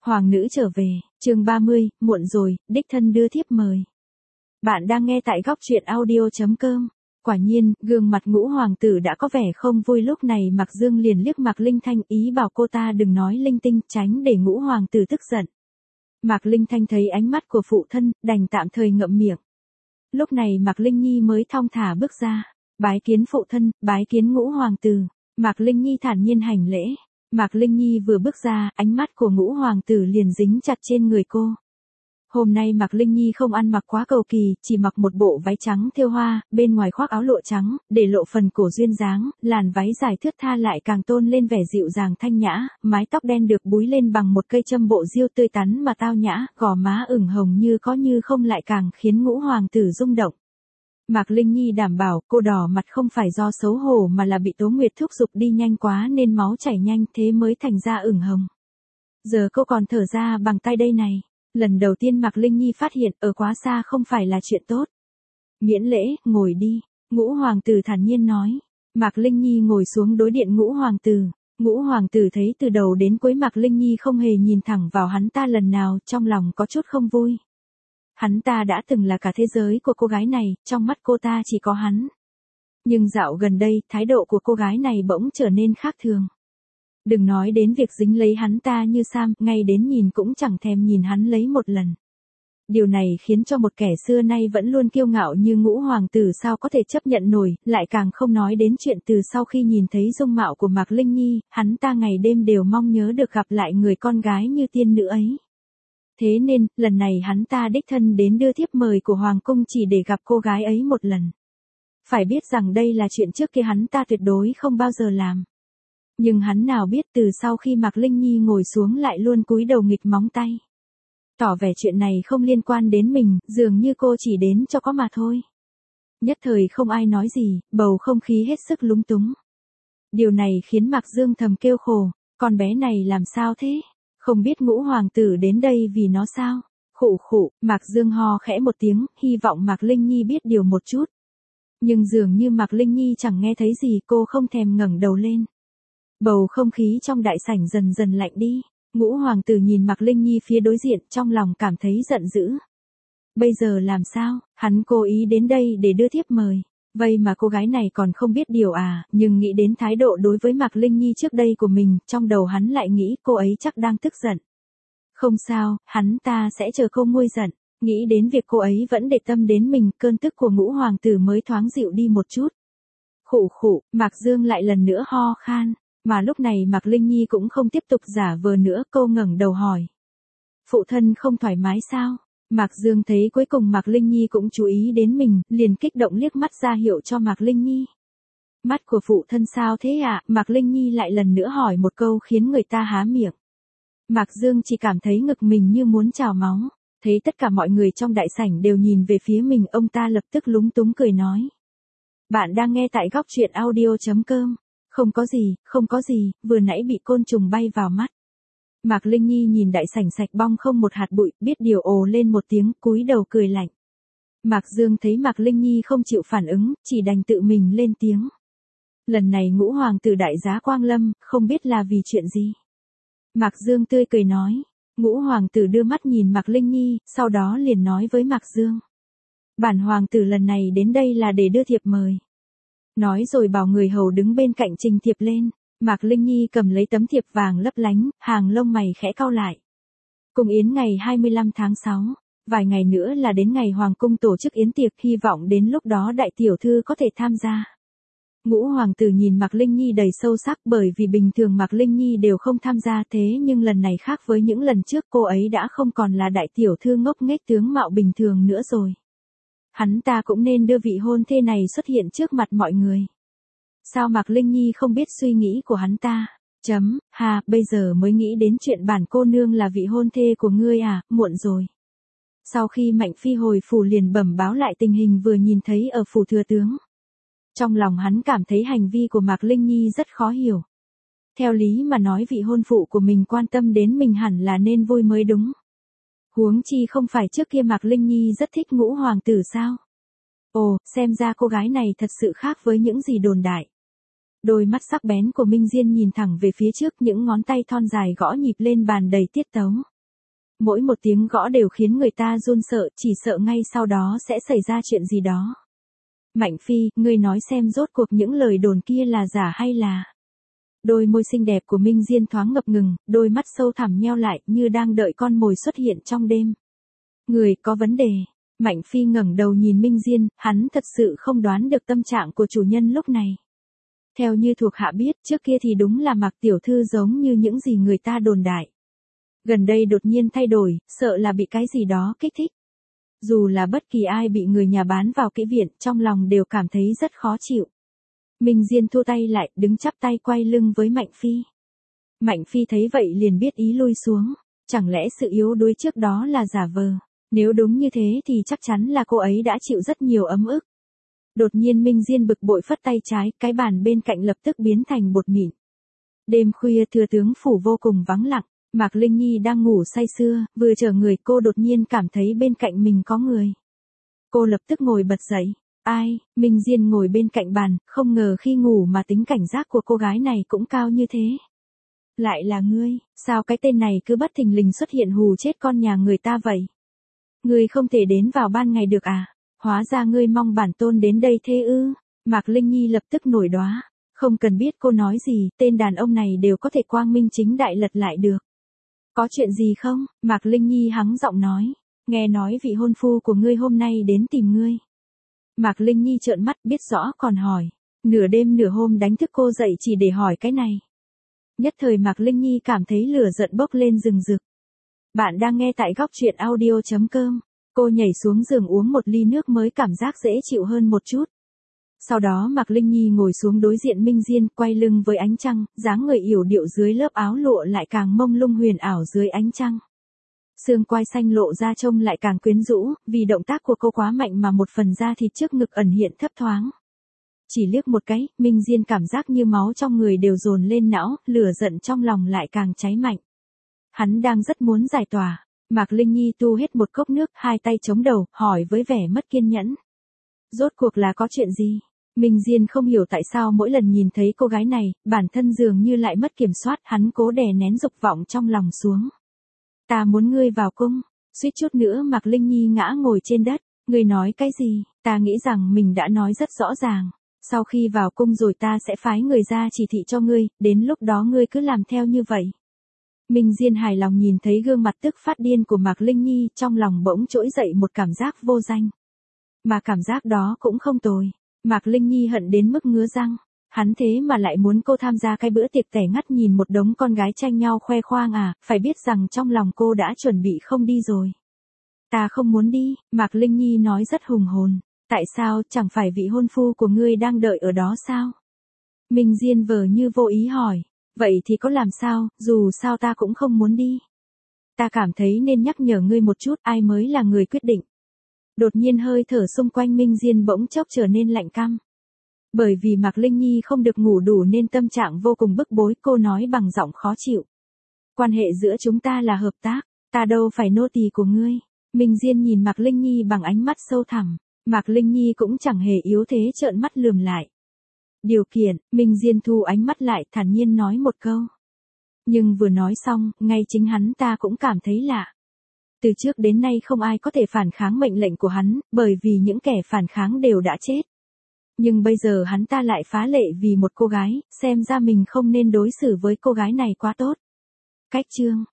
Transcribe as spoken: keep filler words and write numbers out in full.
Hoàng nữ trở về, chương ba mươi, muộn rồi, đích thân đưa thiếp mời. Bạn đang nghe tại góc truyện audio chấm com. Quả nhiên, gương mặt Ngũ hoàng tử đã có vẻ không vui, lúc này Mạc Dương liền liếc Mạc Linh Thanh, ý bảo cô ta đừng nói linh tinh, tránh để Ngũ hoàng tử tức giận. Mạc Linh Thanh thấy ánh mắt của phụ thân, đành tạm thời ngậm miệng. Lúc này Mạc Linh Nhi mới thong thả bước ra, bái kiến phụ thân, bái kiến Ngũ hoàng tử. Mạc Linh Nhi thản nhiên hành lễ. Mạc Linh Nhi vừa bước ra, ánh mắt của Ngũ hoàng tử liền dính chặt trên người cô. Hôm nay Mạc Linh Nhi không ăn mặc quá cầu kỳ, chỉ mặc một bộ váy trắng thêu hoa, bên ngoài khoác áo lụa trắng, để lộ phần cổ duyên dáng, làn váy dài thướt tha lại càng tôn lên vẻ dịu dàng thanh nhã, mái tóc đen được búi lên bằng một cây châm bộ diêu tươi tắn mà tao nhã, gò má ửng hồng như có như không lại càng khiến Ngũ hoàng tử rung động. Mạc Linh Nhi đảm bảo cô đỏ mặt không phải do xấu hổ mà là bị Tố Nguyệt thúc giục đi nhanh quá nên máu chảy nhanh thế mới thành ra ửng hồng. Giờ cô còn thở ra bằng tay đây này. Lần đầu tiên Mạc Linh Nhi phát hiện ở quá xa không phải là chuyện tốt. Miễn lễ, ngồi đi, Ngũ hoàng tử thản nhiên nói. Mạc Linh Nhi ngồi xuống đối diện Ngũ hoàng tử. Ngũ hoàng tử thấy từ đầu đến cuối Mạc Linh Nhi không hề nhìn thẳng vào hắn ta lần nào, trong lòng có chút không vui. Hắn ta đã từng là cả thế giới của cô gái này, trong mắt cô ta chỉ có hắn. Nhưng dạo gần đây, thái độ của cô gái này bỗng trở nên khác thường. Đừng nói đến việc dính lấy hắn ta như Sam, ngay đến nhìn cũng chẳng thèm nhìn hắn lấy một lần. Điều này khiến cho một kẻ xưa nay vẫn luôn kiêu ngạo như Ngũ hoàng tử sao có thể chấp nhận nổi, lại càng không nói đến chuyện từ sau khi nhìn thấy dung mạo của Mạc Linh Nhi, hắn ta ngày đêm đều mong nhớ được gặp lại người con gái như tiên nữ ấy. Thế nên, lần này hắn ta đích thân đến đưa thiếp mời của Hoàng cung chỉ để gặp cô gái ấy một lần. Phải biết rằng đây là chuyện trước kia hắn ta tuyệt đối không bao giờ làm. Nhưng hắn nào biết từ sau khi Mạc Linh Nhi ngồi xuống lại luôn cúi đầu nghịch móng tay. Tỏ vẻ chuyện này không liên quan đến mình, dường như cô chỉ đến cho có mà thôi. Nhất thời không ai nói gì, bầu không khí hết sức lúng túng. Điều này khiến Mạc Dương thầm kêu khổ, con bé này làm sao thế? Không biết Ngũ hoàng tử đến đây vì nó sao? Khụ khụ, Mạc Dương ho khẽ một tiếng, hy vọng Mạc Linh Nhi biết điều một chút. Nhưng dường như Mạc Linh Nhi chẳng nghe thấy gì, cô không thèm ngẩng đầu lên. Bầu không khí trong đại sảnh dần dần lạnh đi. Ngũ hoàng tử nhìn Mạc Linh Nhi phía đối diện, trong lòng cảm thấy giận dữ. Bây giờ làm sao? Hắn cố ý đến đây để đưa thiếp mời. Vậy mà cô gái này còn không biết điều à? Nhưng nghĩ đến thái độ đối với Mạc Linh Nhi trước đây của mình, trong đầu hắn lại nghĩ cô ấy chắc đang tức giận. Không sao, hắn ta sẽ chờ cô nguôi giận. Nghĩ đến việc cô ấy vẫn để tâm đến mình, cơn tức của Ngũ hoàng tử mới thoáng dịu đi một chút. Khụ khụ, Mạc Dương lại lần nữa ho khan. Mà lúc này Mạc Linh Nhi cũng không tiếp tục giả vờ nữa, cô ngẩng đầu hỏi. Phụ thân không thoải mái sao? Mạc Dương thấy cuối cùng Mạc Linh Nhi cũng chú ý đến mình, liền kích động liếc mắt ra hiệu cho Mạc Linh Nhi. Mắt của phụ thân sao thế ạ? À? Mạc Linh Nhi lại lần nữa hỏi một câu khiến người ta há miệng. Mạc Dương chỉ cảm thấy ngực mình như muốn trào máu. Thấy tất cả mọi người trong đại sảnh đều nhìn về phía mình, ông ta lập tức lúng túng cười nói. Bạn đang nghe tại góc truyện audio chấm com. Không có gì, không có gì, vừa nãy bị côn trùng bay vào mắt. Mạc Linh Nhi nhìn đại sảnh sạch bong không một hạt bụi, biết điều ồ lên một tiếng, cúi đầu cười lạnh. Mạc Dương thấy Mạc Linh Nhi không chịu phản ứng, chỉ đành tự mình lên tiếng. Lần này Ngũ hoàng tử đại giá quang lâm, không biết là vì chuyện gì. Mạc Dương tươi cười nói. Ngũ hoàng tử đưa mắt nhìn Mạc Linh Nhi, sau đó liền nói với Mạc Dương. Bản hoàng tử lần này đến đây là để đưa thiệp mời. Nói rồi bảo người hầu đứng bên cạnh trình thiệp lên. Mạc Linh Nhi cầm lấy tấm thiệp vàng lấp lánh, hàng lông mày khẽ cau lại. Cung yến ngày hai mươi lăm tháng sáu, vài ngày nữa là đến ngày hoàng cung tổ chức yến tiệc, hy vọng đến lúc đó đại tiểu thư có thể tham gia. Ngũ hoàng tử nhìn Mạc Linh Nhi đầy sâu sắc, bởi vì bình thường Mạc Linh Nhi đều không tham gia, thế nhưng lần này khác với những lần trước, cô ấy đã không còn là đại tiểu thư ngốc nghếch tướng mạo bình thường nữa rồi. Hắn ta cũng nên đưa vị hôn thê này xuất hiện trước mặt mọi người. Sao Mạc Linh Nhi không biết suy nghĩ của hắn ta? Chấm, ha, bây giờ mới nghĩ đến chuyện bản cô nương là vị hôn thê của ngươi à, muộn rồi. Sau khi Mạnh Phi hồi phủ liền bẩm báo lại tình hình vừa nhìn thấy ở phủ thừa tướng. Trong lòng hắn cảm thấy hành vi của Mạc Linh Nhi rất khó hiểu. Theo lý mà nói vị hôn phụ của mình quan tâm đến mình hẳn là nên vui mới đúng. Huống chi không phải trước kia Mạc Linh Nhi rất thích Ngũ hoàng tử sao? Ồ, xem ra cô gái này thật sự khác với những gì đồn đại. Đôi mắt sắc bén của Minh Diên nhìn thẳng về phía trước, những ngón tay thon dài gõ nhịp lên bàn đầy tiết tấu. Mỗi một tiếng gõ đều khiến người ta run sợ, chỉ sợ ngay sau đó sẽ xảy ra chuyện gì đó. Mạnh Phi, ngươi nói xem rốt cuộc những lời đồn kia là giả hay là... Đôi môi xinh đẹp của Minh Diên thoáng ngập ngừng, đôi mắt sâu thẳm nheo lại như đang đợi con mồi xuất hiện trong đêm. Người có vấn đề. Mạnh Phi ngẩng đầu nhìn Minh Diên, hắn thật sự không đoán được tâm trạng của chủ nhân lúc này. Theo như thuộc hạ biết, trước kia thì đúng là Mạc tiểu thư giống như những gì người ta đồn đại. Gần đây đột nhiên thay đổi, sợ là bị cái gì đó kích thích. Dù là bất kỳ ai bị người nhà bán vào kỹ viện, trong lòng đều cảm thấy rất khó chịu. Minh Diên thua tay lại, đứng chắp tay quay lưng với Mạnh Phi. Mạnh Phi thấy vậy liền biết ý lui xuống. Chẳng lẽ sự yếu đuối trước đó là giả vờ? Nếu đúng như thế thì chắc chắn là cô ấy đã chịu rất nhiều ấm ức. Đột nhiên Minh Diên bực bội phất tay trái, cái bàn bên cạnh lập tức biến thành bột mịn. Đêm khuya thừa tướng phủ vô cùng vắng lặng, Mạc Linh Nhi đang ngủ say sưa, vừa trở người cô đột nhiên cảm thấy bên cạnh mình có người. Cô lập tức ngồi bật dậy. Ai? Minh Diên ngồi bên cạnh bàn, không ngờ khi ngủ mà tính cảnh giác của cô gái này cũng cao như thế. Lại là ngươi, sao cái tên này cứ bất thình lình xuất hiện hù chết con nhà người ta vậy? Ngươi không thể đến vào ban ngày được à? Hóa ra ngươi mong bản tôn đến đây thế ư? Mạc Linh Nhi lập tức nổi đoá. Không cần biết cô nói gì, tên đàn ông này đều có thể quang minh chính đại lật lại được. Có chuyện gì không? Mạc Linh Nhi hắng giọng nói. Nghe nói vị hôn phu của ngươi hôm nay đến tìm ngươi. Mạc Linh Nhi trợn mắt biết rõ còn hỏi. Nửa đêm nửa hôm đánh thức cô dậy chỉ để hỏi cái này. Nhất thời Mạc Linh Nhi cảm thấy lửa giận bốc lên rừng rực. Bạn đang nghe tại góc truyện audio chấm com. Cô nhảy xuống giường uống một ly nước mới cảm giác dễ chịu hơn một chút. Sau đó Mạc Linh Nhi ngồi xuống đối diện Minh Diên, quay lưng với ánh trăng, dáng người yểu điệu dưới lớp áo lụa lại càng mông lung huyền ảo dưới ánh trăng. Xương quai xanh lộ ra trông lại càng quyến rũ, vì động tác của cô quá mạnh mà một phần da thịt trước ngực ẩn hiện thấp thoáng. Chỉ liếc một cái, Minh Diên cảm giác như máu trong người đều dồn lên não, lửa giận trong lòng lại càng cháy mạnh. Hắn đang rất muốn giải tỏa. Mạc Linh Nhi tu hết một cốc nước, hai tay chống đầu, hỏi với vẻ mất kiên nhẫn. Rốt cuộc là có chuyện gì? Minh Diên không hiểu tại sao mỗi lần nhìn thấy cô gái này, bản thân dường như lại mất kiểm soát, hắn cố đè nén dục vọng trong lòng xuống. Ta muốn ngươi vào cung, suýt chút nữa Mạc Linh Nhi ngã ngồi trên đất. Ngươi nói cái gì? Ta nghĩ rằng mình đã nói rất rõ ràng. Sau khi vào cung rồi ta sẽ phái người ra chỉ thị cho ngươi, đến lúc đó ngươi cứ làm theo như vậy. Minh Diên hài lòng nhìn thấy gương mặt tức phát điên của Mạc Linh Nhi, trong lòng bỗng trỗi dậy một cảm giác vô danh. Mà cảm giác đó cũng không tồi. Mạc Linh Nhi hận đến mức ngứa răng. Hắn thế mà lại muốn cô tham gia cái bữa tiệc tẻ ngắt nhìn một đống con gái tranh nhau khoe khoang à, phải biết rằng trong lòng cô đã chuẩn bị không đi rồi. Ta không muốn đi, Mạc Linh Nhi nói rất hùng hồn. Tại sao, chẳng phải vị hôn phu của ngươi đang đợi ở đó sao? Minh Diên vờ như vô ý hỏi. Vậy thì có làm sao, dù sao ta cũng không muốn đi. Ta cảm thấy nên nhắc nhở ngươi một chút, ai mới là người quyết định. Đột nhiên hơi thở xung quanh Minh Diên bỗng chốc trở nên lạnh căm. Bởi vì Mạc Linh Nhi không được ngủ đủ nên tâm trạng vô cùng bức bối, cô nói bằng giọng khó chịu. Quan hệ giữa chúng ta là hợp tác, ta đâu phải nô tỳ của ngươi. Minh Diên nhìn Mạc Linh Nhi bằng ánh mắt sâu thẳm, Mạc Linh Nhi cũng chẳng hề yếu thế trợn mắt lườm lại. Điều kiện, Minh Diên thu ánh mắt lại thản nhiên nói một câu. Nhưng vừa nói xong, ngay chính hắn ta cũng cảm thấy lạ. Từ trước đến nay không ai có thể phản kháng mệnh lệnh của hắn, bởi vì những kẻ phản kháng đều đã chết. Nhưng bây giờ hắn ta lại phá lệ vì một cô gái, xem ra mình không nên đối xử với cô gái này quá tốt. Cách chương,